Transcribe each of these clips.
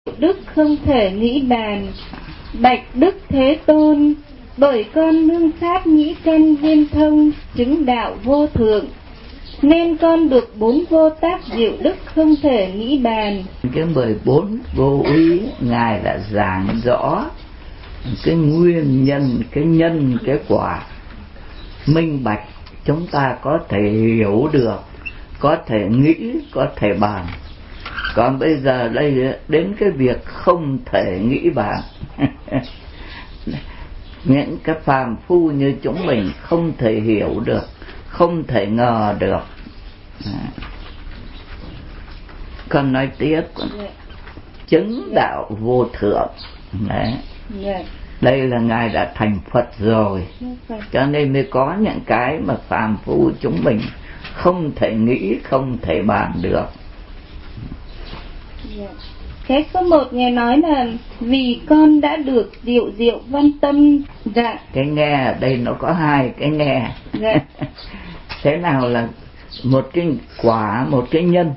Đức không thể nghĩ bàn. Bạch Đức Thế Tôn, bởi con nương sát nhĩ căn viên thông, chứng đạo vô thượng, nên con được 4 vô tác diệu đức không thể nghĩ bàn. Cái 14 vô úy Ngài đã giảng rõ cái nguyên nhân, cái nhân, cái quả minh bạch, chúng ta có thể hiểu được, có thể nghĩ, có thể bàn. Còn bây giờ đây đến cái việc không thể nghĩ bàn. Những cái phàm phu như chúng mình không thể hiểu được, không thể ngờ được. Con nói tiếp, chứng đạo vô thượng. Đấy. Đây là Ngài đã thành Phật rồi, cho nên mới có những cái mà phàm phu chúng mình không thể nghĩ, không thể bàn được. Cái số 1 Ngài nói là vì con đã được diệu diệu văn tâm. Dạ. Cái nghe ở đây nó có 2 cái nghe. Dạ. Thế nào là một cái quả, một cái nhân?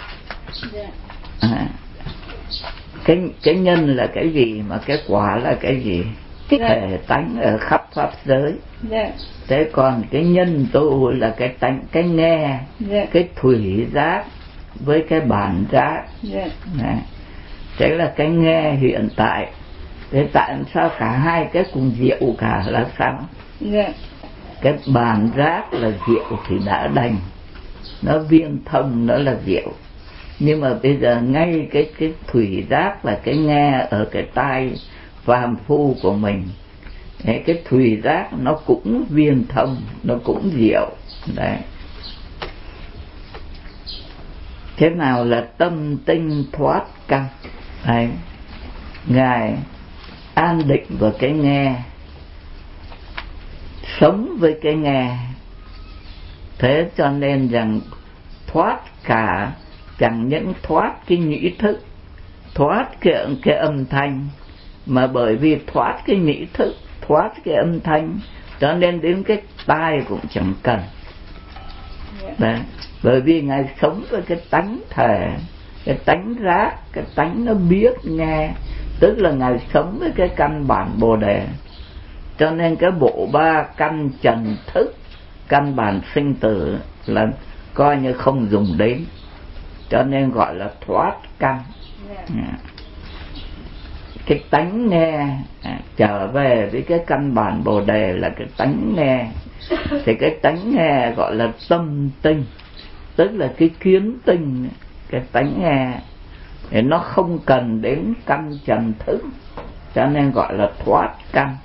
Dạ. Cái nhân là cái gì mà cái quả là cái gì? Thể tánh ở khắp pháp giới. Dạ. Thế còn cái nhân tu là cái tánh, cái nghe. Dạ. Cái thủy giác với cái bản giác. Dạ. Thế là cái nghe hiện tại. Thế tại sao cả 2 cái cùng diệu cả là sao? Dạ. Cái bản giác là diệu thì đã đành, nó viên thông, nó là diệu. Nhưng mà bây giờ ngay cái thủy giác là cái nghe ở cái tai phàm phu của mình, cái thủy giác nó cũng viên thông, nó cũng diệu. Đấy. Thế nào là tâm tinh thoát căn? Đấy. Ngài an định vào cái nghe, sống với cái nghe. Thế cho nên rằng thoát cả, chẳng những thoát cái nhĩ thức, thoát cái âm thanh, mà bởi vì thoát cái nhĩ thức, thoát cái âm thanh, cho nên đến cái tai cũng chẳng cần. Đấy. Bởi vì Ngài sống với cái tánh thể, cái tánh giác, cái tánh nó biết nghe, tức là Ngài sống với cái căn bản Bồ Đề. Cho nên cái bộ 3 căn trần thức, căn bản sinh tử là coi như không dùng đến, cho nên gọi là thoát căn. Cái tánh nghe trở về với cái căn bản Bồ Đề là cái tánh nghe. Thì cái tánh nghe gọi là tâm tinh, tức là cái kiến tinh, cái tánh nghe. Thì nó không cần đến căn trần thức, cho nên gọi là thoát căn.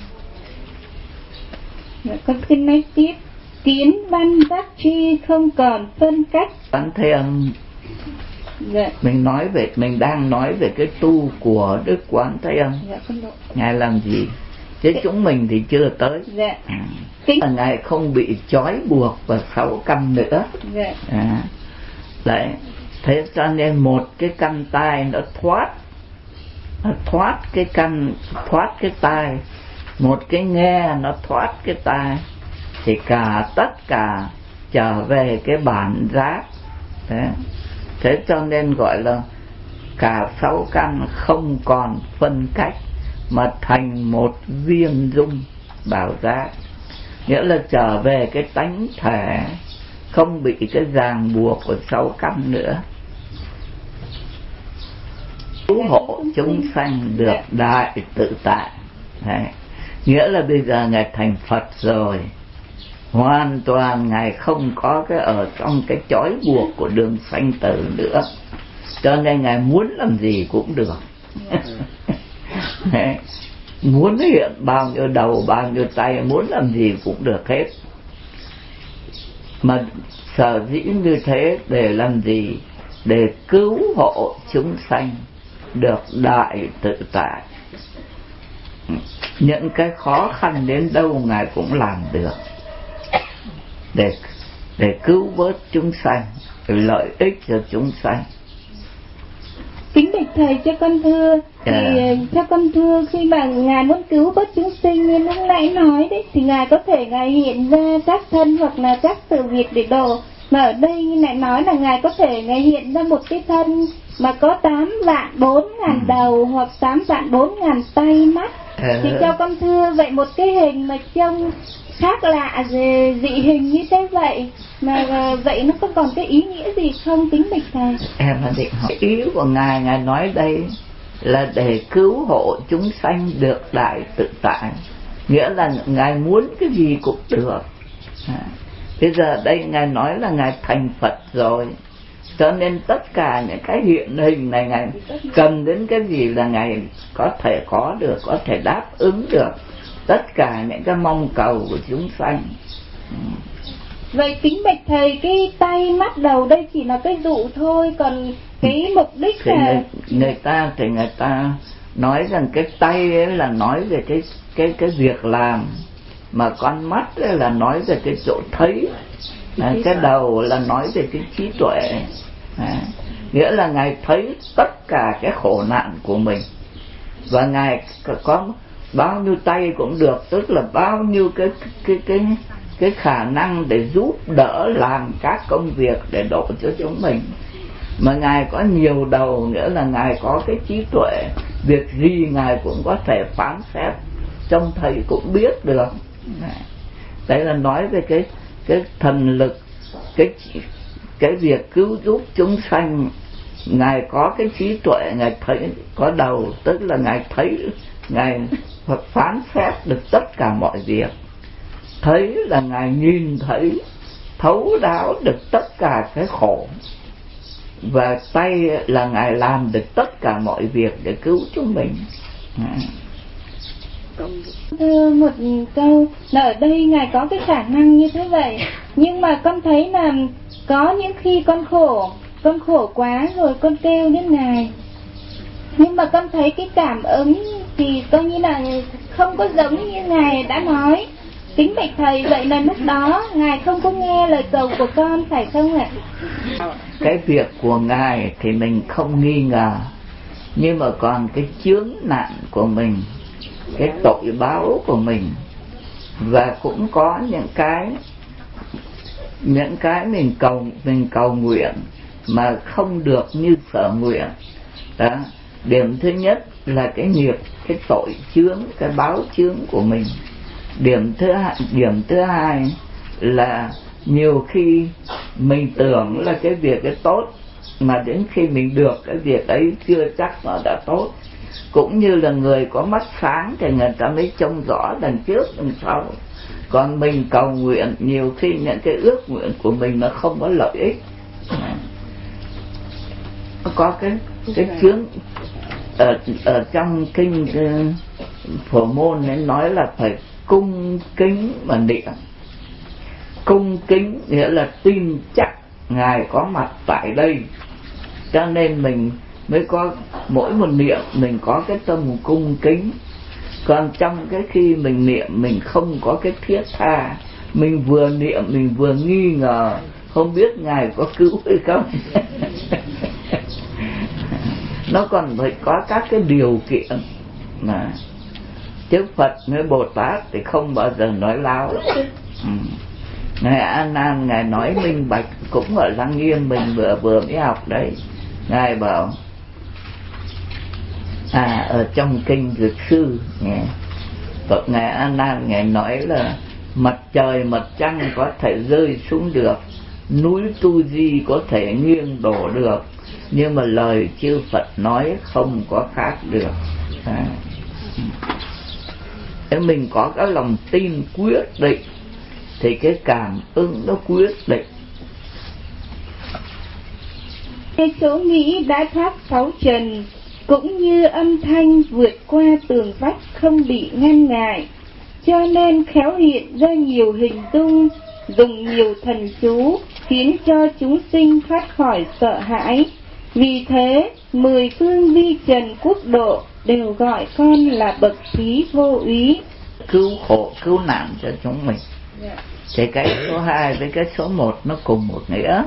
Con xin nói tiếp. Kiến văn giác chi không còn phân cách. Quán Thế Âm. Dạ. Mình đang nói về cái tu của Đức Quán Thế Âm. Dạ, Ngài làm gì? Chứ chúng mình thì chưa tới. Dạ. Ngài không bị trói buộc vào 6 căn nữa. Dạ. Đấy. Thế cho nên một cái căn tai nó thoát cái căn, thoát cái tai. Một cái nghe nó thoát cái tai, thì tất cả trở về cái bản giác. Thế cho nên gọi là cả 6 căn không còn phân cách, mà thành một viên dung bảo giác. Nghĩa là trở về cái tánh thể, không bị cái ràng buộc của 6 căn nữa. Cứu hộ chúng sanh được đại tự tại. Đấy. Nghĩa là bây giờ Ngài thành Phật rồi, hoàn toàn Ngài không có cái ở trong cái trói buộc của đường sanh tử nữa, cho nên Ngài muốn làm gì cũng được. Muốn hiện bao nhiêu đầu, bao nhiêu tay, muốn làm gì cũng được hết. Mà sở dĩ như thế để làm gì? Để cứu hộ chúng sanh được đại tự tại. Những cái khó khăn đến đâu Ngài cũng làm được, để cứu vớt chúng sanh, lợi ích cho chúng sanh. Kính bạch thầy, cho con thưa, thì cho con thưa, khi mà Ngài muốn cứu vớt chúng sinh như lúc nãy nói đấy, thì Ngài có thể Ngài hiện ra các thân hoặc là các sự việc để độ Mà ở đây lại nói là Ngài có thể Ngài hiện ra một cái thân mà có 8.400.000 đầu hoặc 8.400.000 tay mắt. Thì cho con thưa vậy một cái hình mà trông khác lạ dị hình như thế vậy mà vậy nó có còn cái ý nghĩa gì không kính bạch thầy? Em là định hỏi ý của Ngài. Ngài nói đây là để cứu hộ chúng sanh được đại tự tại, nghĩa là Ngài muốn cái gì cũng được. Bây giờ đây Ngài nói là Ngài thành Phật rồi, cho nên tất cả những cái hiện hình này Ngài cần đến cái gì là Ngài có thể có được, có thể đáp ứng được tất cả những cái mong cầu của chúng sanh. Vậy kính bạch thầy, cái tay mắt đầu đây chỉ là cái dụ thôi, còn cái mục đích thì là người ta nói rằng cái tay ấy là nói về cái việc làm, mà con mắt ấy là nói về cái chỗ thấy, cái đầu là nói về cái trí tuệ. Nghĩa là Ngài thấy tất cả cái khổ nạn của mình, và Ngài có bao nhiêu tay cũng được, tức là bao nhiêu cái khả năng để giúp đỡ làm các công việc để độ cho chúng mình. Mà Ngài có nhiều đầu, nghĩa là Ngài có cái trí tuệ, việc gì Ngài cũng có thể phán xét, trông thấy cũng biết được. Đấy là nói về cái thần lực, cái việc cứu giúp chúng sanh. Ngài có cái trí tuệ, Ngài thấy có đầu, tức là Ngài thấy, Ngài phán xét được tất cả mọi việc. Thấy là Ngài nhìn thấy thấu đáo được tất cả cái khổ, và tay là Ngài làm được tất cả mọi việc để cứu chúng mình. Thưa một câu là ở đây Ngài có cái khả năng như thế vậy, nhưng mà con thấy là có những khi con khổ quá rồi con kêu đến Ngài, nhưng mà con thấy cái cảm ứng thì coi như là không có giống như Ngài đã nói. Kính bạch thầy, vậy là lúc đó Ngài không có nghe lời cầu của con phải không ạ? Cái việc của Ngài thì mình không nghi ngờ, nhưng mà còn cái chướng nạn của mình, cái tội báo của mình, và cũng có những cái mình cầu nguyện mà không được như sở nguyện. Đó. Điểm thứ nhất là cái nghiệp, cái tội chướng, cái báo chướng của mình. Điểm thứ hai là nhiều khi mình tưởng là cái việc ấy tốt, mà đến khi mình được cái việc ấy chưa chắc nó đã tốt. Cũng như là người có mắt sáng thì người ta mới trông rõ đằng trước đằng sau, còn mình cầu nguyện nhiều khi những cái ước nguyện của mình nó không có lợi ích. Có cái chướng ở trong kinh Phổ Môn ấy nói là phải cung kính mà niệm. Cung kính nghĩa là tin chắc Ngài có mặt tại đây, cho nên mình mới có mỗi một niệm mình có cái tâm cung kính. Còn trong cái khi mình niệm mình không có cái thiết tha, mình vừa niệm mình vừa nghi ngờ, không biết Ngài có cứu hay không. Nó còn phải có các cái điều kiện mà chứ Phật với Bồ Tát thì không bao giờ nói láo. Ngài A Nan Ngài nói minh bạch, cũng ở Lăng Nghiêm mình vừa mới học đấy. Ngài bảo ở trong kinh Dược Sư nghe, Phật Ngài A Nan Ngài nói là mặt trời mặt trăng có thể rơi xuống được, núi Tu Di có thể nghiêng đổ được, nhưng mà lời chư Phật nói không có khác được. Nếu mình có cái lòng tin quyết định thì cái cảm ứng nó quyết định. Cái chỗ nghĩ đã thoát sáu trần, cũng như âm thanh vượt qua tường vách không bị ngăn ngại, cho nên khéo hiện ra nhiều hình dung, dùng nhiều thần chú, khiến cho chúng sinh thoát khỏi sợ hãi. Vì thế 10 phương vi trần quốc độ đều gọi con là bậc trí vô úy, cứu khổ cứu nạn cho chúng mình. Thì cái số 2 với cái số 1 nó cùng một nghĩa.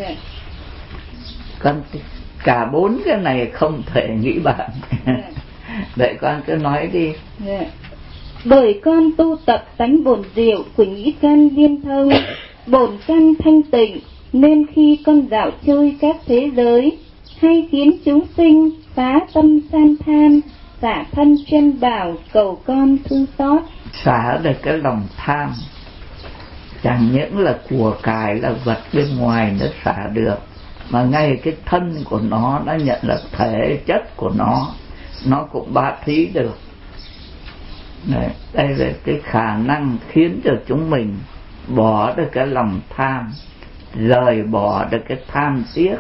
Con cả 4 cái này không thể nghĩ bàn. Vậy con cứ nói đi. Bởi con tu tập tánh bổn diệu của nhĩ căn viên thông, bổn căn thanh tịnh, Nên khi con dạo chơi các thế giới, hay khiến chúng sinh phá tâm san tham, xả thân chân bảo, cầu con thương xót. Xả được cái lòng tham, chẳng những là của cải là vật bên ngoài nó xả được, mà ngay cái thân của nó nhận là thể chất của nó cũng bá thí được. Đây là cái khả năng khiến cho chúng mình bỏ được cái lòng tham, rời bỏ được cái tham tiếc.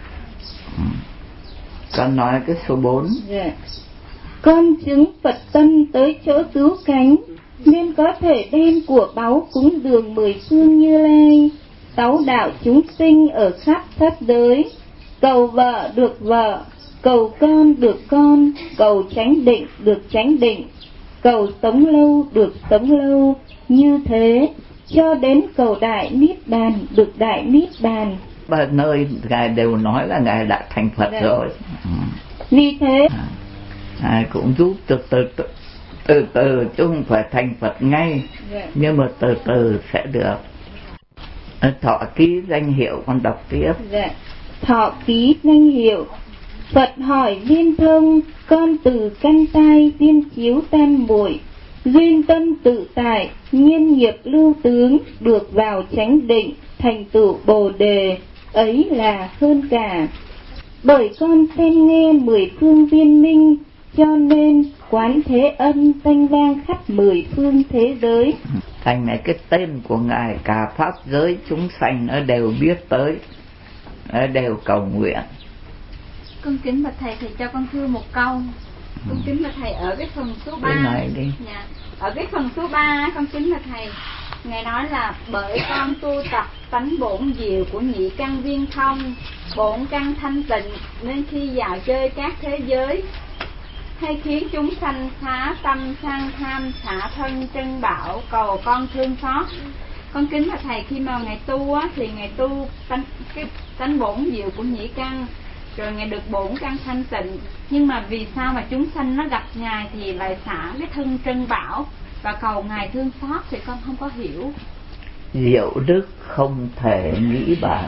Con nói cái số 4. Con chứng Phật tâm tới chỗ cứu cánh, nên có thể đem của báu cúng dường 10 phương Như Lai, 6 đạo chúng sinh ở khắp thất giới, cầu vợ được vợ, cầu con được con, cầu chánh định được chánh định, cầu sống lâu được sống lâu, như thế cho đến cầu đại niết bàn được đại niết bàn. Ba nơi Ngài đều nói là Ngài đã thành Phật rồi. Vì thế cũng giúp từ từ chứ không phải thành Phật ngay, nhưng mà từ từ sẽ được. Thọ ký danh hiệu con đọc tiếp. Thọ ký danh hiệu. Phật hỏi Viên Thông, con từ căn tai viên chiếu tam muội, duyên tâm tự tại, nhiên nghiệp lưu tướng, được vào chánh định, thành tựu Bồ đề, ấy là hơn cả. Bởi con xem nghe 10 phương viên minh, cho nên quán thế âm danh vang khắp 10 phương thế giới. Thành này cái tên của Ngài cả pháp giới chúng sanh nó đều biết tới, nó đều cầu nguyện. Con kính bạch thầy, thầy cho con thưa một câu. Con kính bạch thầy, ở cái phần số 3 ở cái phần số 3 con kính bạch thầy, Ngài nói là bởi con tu tập tánh bổn diệu của nhị căn viên thông, bổn căn thanh tịnh, nên khi dạo chơi các thế giới, hay khiến chúng sanh phá tâm sang tham, xả thân chân bảo, cầu con thương xót. Con kính bạch thầy, khi mà Ngài tu á, thì Ngài tu tánh bổn diệu của nhị căn, rồi Ngài được bổn căn thanh tịnh, nhưng mà vì sao mà chúng sanh nó gặp Ngài thì lại xả cái thân trân bảo và cầu Ngài thương xót, thì con không có hiểu. Diệu đức không thể nghĩ bàn.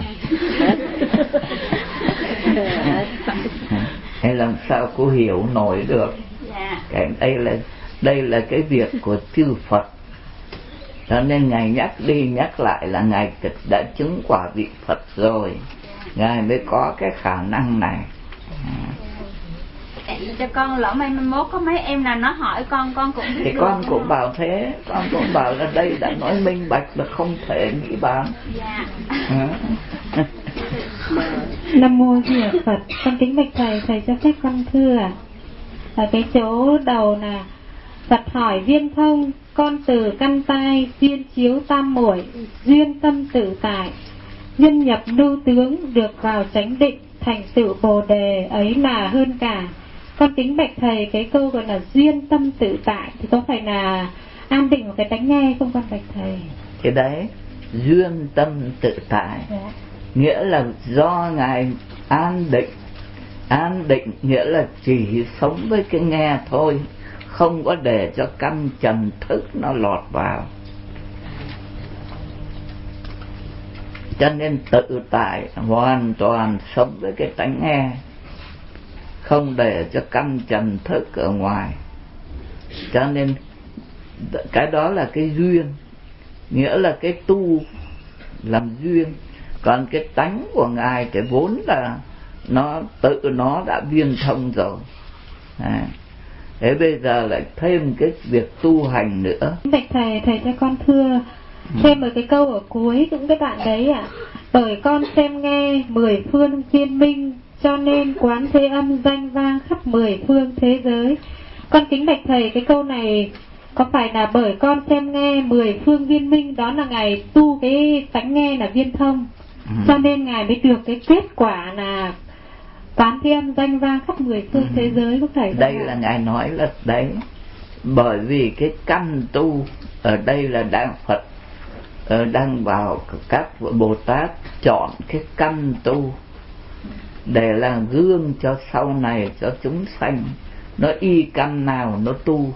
Hay làm sao cô hiểu nổi được? Cái đây là cái việc của chư Phật, cho nên Ngài nhắc đi nhắc lại là Ngài đã chứng quả vị Phật rồi, Ngài mới có cái khả năng này. Cho con lỡ mai mốt có mấy em nào nó hỏi con cũng biết thì được. Con cũng bảo thế, con cũng bảo là đây đã nói minh bạch là không thể nghĩ bàn. Nam mô Di Đà Phật. Con kính bạch thầy, thầy cho phép con thưa ở cái chỗ đầu là Phật hỏi Viên Thông, con từ căn tai duyên chiếu tam muội, duyên tâm tự tại, duyên nhập lưu tướng, được vào chánh định, thành tựu Bồ đề, ấy là hơn cả. Con kính bạch thầy, cái câu gọi là duyên tâm tự tại thì có phải là an định một cái tánh nghe không con bạch thầy? Cái đấy duyên tâm tự tại, nghĩa là do Ngài an định nghĩa là chỉ sống với cái nghe thôi, không có để cho căn trần thức nó lọt vào. Cho nên tự tại hoàn toàn sống với cái tánh nghe, không để cho căn trần thức ở ngoài. Cho nên cái đó là cái duyên, nghĩa là cái tu làm duyên. Còn cái tánh của Ngài cái vốn là nó đã viên thông rồi. Thế bây giờ lại thêm cái việc tu hành nữa. Bạch thầy cho con thưa thêm một cái câu ở cuối cũng cái đoạn đấy ạ. Bởi con xem nghe 10 phương viên minh, cho nên quán thế âm danh vang khắp 10 phương thế giới. Con kính bạch thầy, cái câu này có phải là bởi con xem nghe 10 phương viên minh, đó là Ngài tu cái tánh nghe là viên thông, cho nên Ngài mới được cái kết quả là quán thế âm danh vang khắp 10 phương thế giới, có phải không? Đây là Ngài nói là đấy, bởi vì cái căn tu ở đây là đang Phật đang vào các Bồ Tát chọn cái căn tu để làm gương cho sau này cho chúng sanh, nó y căn nào nó tu.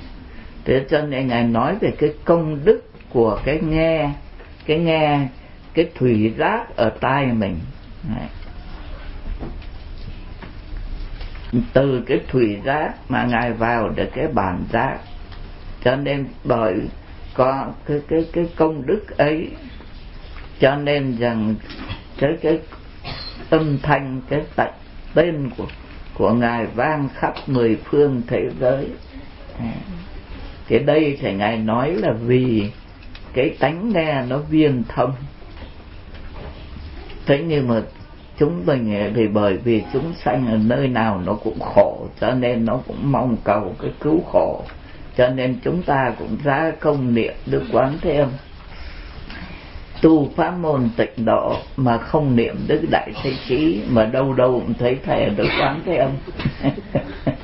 Thế cho nên Ngài nói về cái công đức của cái nghe cái thủy giác ở tai mình. Đấy. Từ cái thủy giác mà Ngài vào được cái bản giác. Cho nên bởi có cái công đức ấy, cho nên rằng cái âm thanh, cái tên của Ngài vang khắp mười phương thế giới. Cái đây thì Ngài nói là vì cái tánh nghe nó viên thông. Thế nhưng mà chúng mình thì bởi vì chúng sanh ở nơi nào nó cũng khổ, cho nên nó cũng mong cầu cái cứu khổ, cho nên chúng ta cũng ra công niệm Đức Quán Thế Âm. Tu pháp môn Tịnh Độ mà không niệm Đức Đại Thế Chí, mà đâu đâu cũng thấy thầy Đức Quán Thế Âm.